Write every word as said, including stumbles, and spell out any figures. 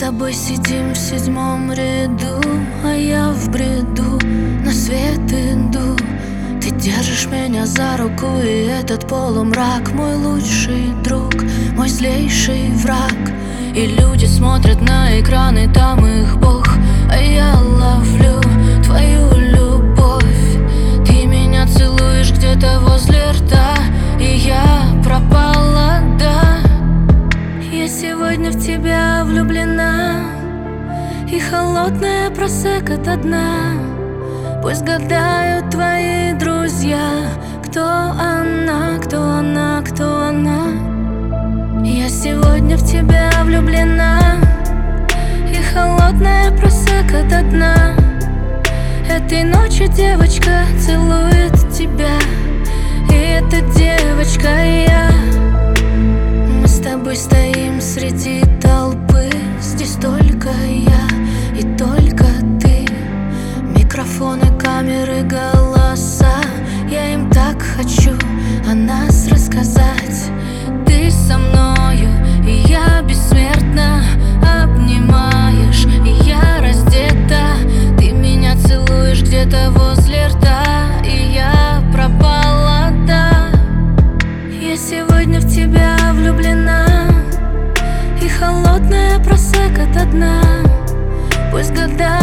тобой сидим в седьмом ряду, а я в бреду на свет иду. Ты держишь меня за руку, и этот полумрак мой лучший друг, мой злейший враг. И люди смотрят на экраны, там их Бог, а я ловлю твою любовь. Ты меня целуешь где-то возле рта, и я пропала, да. Я сегодня в тебя влюблена, и холодная просека до дна. Пусть гадают твои друзья, кто она, кто она, кто она. Я сегодня в тебя влюблена, и холодная просека до дна. Этой ночью девочка целует тебя, и эта девочка я. Мы с тобой стоим среди толпы, здесь только я и только ты. Микрофоны, камеры, голоса, я им так хочу о нас рассказать. Ты со мною, и я бессмертна, обнимаешь, и я раздета. Ты меня целуешь где-то возле рта, и я пропала, да. Я сегодня в тебя влюблена, и холодная просека до дна. Пусть гадают